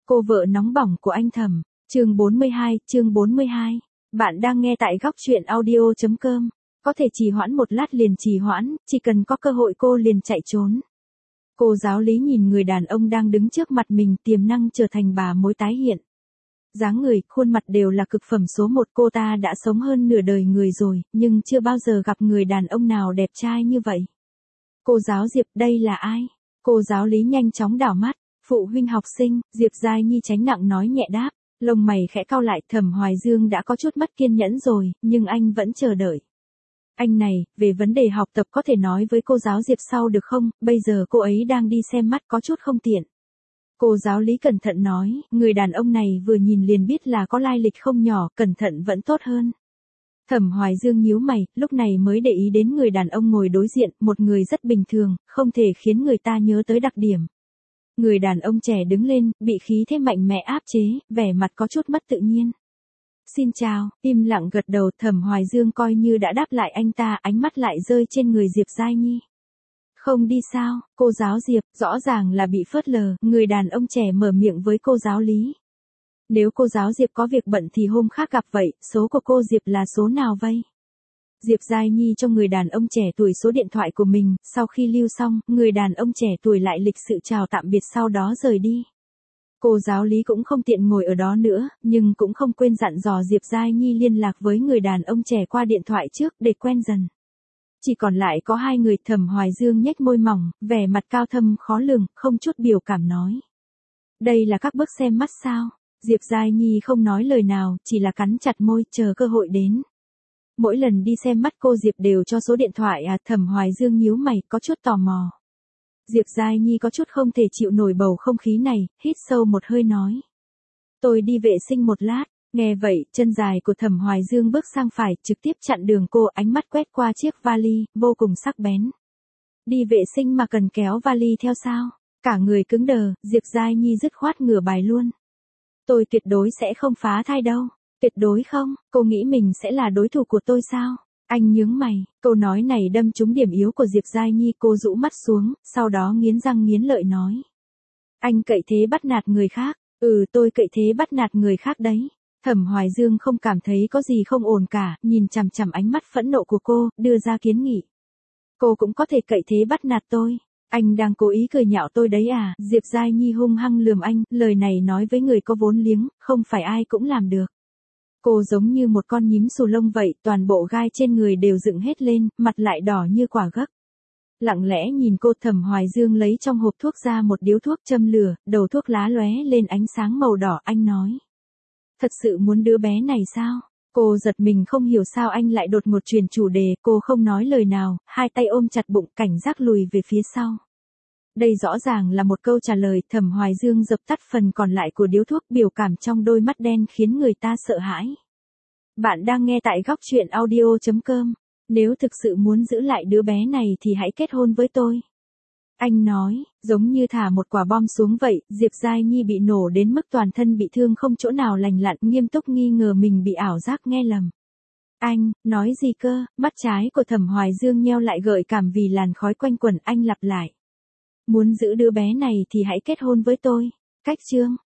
Cô vợ nóng bỏng của anh Thẩm. Chương 42. Bạn đang nghe tại góc truyện audio.com. Có thể trì hoãn một lát liền trì hoãn, chỉ cần có cơ hội cô liền chạy trốn. Cô giáo lý nhìn người đàn ông đang đứng trước mặt mình, tiềm năng trở thành bà mối tái hiện. Dáng người, khuôn mặt đều là cực phẩm số một. Cô ta đã sống hơn nửa đời người rồi, nhưng chưa bao giờ gặp người đàn ông nào đẹp trai như vậy. Cô giáo Diệp, đây là ai? Cô giáo lý nhanh chóng đảo mắt. Phụ huynh học sinh. Diệp Giai Nhi tránh nặng nói nhẹ đáp. Lông mày khẽ cau lại. Thẩm Hoài Dương đã có chút mất kiên nhẫn rồi, nhưng anh vẫn chờ đợi. Anh này, về vấn đề học tập có thể nói với cô giáo Diệp sau được không? Bây giờ cô ấy đang đi xem mắt, có chút không tiện. Cô giáo lý cẩn thận nói, người đàn ông này vừa nhìn liền biết là có lai lịch không nhỏ, cẩn thận vẫn tốt hơn. Thẩm Hoài Dương nhíu mày, lúc này mới để ý đến người đàn ông ngồi đối diện, một người rất bình thường, không thể khiến người ta nhớ tới đặc điểm. Người đàn ông trẻ đứng lên, bị khí thế mạnh mẽ áp chế, vẻ mặt có chút mất tự nhiên. Xin chào, im lặng gật đầu. Thẩm Hoài Dương coi như đã đáp lại anh ta, ánh mắt lại rơi trên người Diệp Giai Nhi. Không đi sao? Cô giáo Diệp, rõ ràng là bị phớt lờ. Người đàn ông trẻ mở miệng với cô giáo lý. Nếu cô giáo Diệp có việc bận thì hôm khác gặp vậy, số của cô Diệp là số nào vậy? Diệp Giai Nhi cho người đàn ông trẻ tuổi số điện thoại của mình, sau khi lưu xong, người đàn ông trẻ tuổi lại lịch sự chào tạm biệt sau đó rời đi. Cô giáo lý cũng không tiện ngồi ở đó nữa, nhưng cũng không quên dặn dò Diệp Giai Nhi liên lạc với người đàn ông trẻ qua điện thoại trước để quen dần. Chỉ còn lại có hai người. Thẩm Hoài Dương nhếch môi mỏng, vẻ mặt cao thâm khó lường, không chút biểu cảm nói. Đây là các bước xem mắt sao? Diệp Giai Nhi không nói lời nào, chỉ là cắn chặt môi, chờ cơ hội đến. Mỗi lần đi xem mắt cô Diệp đều cho số điện thoại à? Thẩm Hoài Dương nhíu mày, có chút tò mò. Diệp Giai Nhi có chút không thể chịu nổi bầu không khí này, hít sâu một hơi nói. Tôi đi vệ sinh một lát. Nghe vậy, chân dài của Thẩm Hoài Dương bước sang phải, trực tiếp chặn đường cô, ánh mắt quét qua chiếc vali, vô cùng sắc bén. Đi vệ sinh mà cần kéo vali theo sao? Cả người cứng đờ, Diệp Giai Nhi dứt khoát ngửa bài luôn. Tôi tuyệt đối sẽ không phá thai đâu. Tuyệt đối không? Cô nghĩ mình sẽ là đối thủ của tôi sao? Anh nhướng mày, câu nói này đâm trúng điểm yếu của Diệp Giai Nhi. Cô rũ mắt xuống, sau đó nghiến răng nghiến lợi nói. Anh cậy thế bắt nạt người khác. Tôi cậy thế bắt nạt người khác đấy. Thẩm Hoài Dương không cảm thấy có gì không ổn cả, nhìn chằm chằm ánh mắt phẫn nộ của cô, đưa ra kiến nghị. Cô cũng có thể cậy thế bắt nạt tôi. Anh đang cố ý cười nhạo tôi đấy à? Diệp Giai Nhi hung hăng lườm anh, lời này nói với người có vốn liếng, không phải ai cũng làm được. Cô giống như một con nhím xù lông vậy, toàn bộ gai trên người đều dựng hết lên, mặt lại đỏ như quả gấc. Lặng lẽ nhìn cô. Thẩm Hoài Dương lấy trong hộp thuốc ra một điếu thuốc châm lửa, đầu thuốc lá lóe lên ánh sáng màu đỏ. Anh nói. Thật sự muốn đứa bé này sao? Cô giật mình không hiểu sao anh lại đột ngột chuyển chủ đề. Cô không nói lời nào, hai tay ôm chặt bụng, cảnh giác lùi về phía sau. Đây rõ ràng là một câu trả lời. Thẩm Hoài Dương dập tắt phần còn lại của điếu thuốc, biểu cảm trong đôi mắt đen khiến người ta sợ hãi. Bạn đang nghe tại góc truyện audio.com. Nếu thực sự muốn giữ lại đứa bé này thì hãy kết hôn với tôi. Anh nói, giống như thả một quả bom xuống vậy. Diệp Giai Nhi bị nổ đến mức toàn thân bị thương không chỗ nào lành lặn, nghiêm túc nghi ngờ mình bị ảo giác nghe lầm. Anh, nói gì cơ? Mắt trái của Thẩm Hoài Dương nheo lại gợi cảm vì làn khói quanh quẩn. Anh lặp lại. Muốn giữ đứa bé này thì hãy kết hôn với tôi. Cách chương.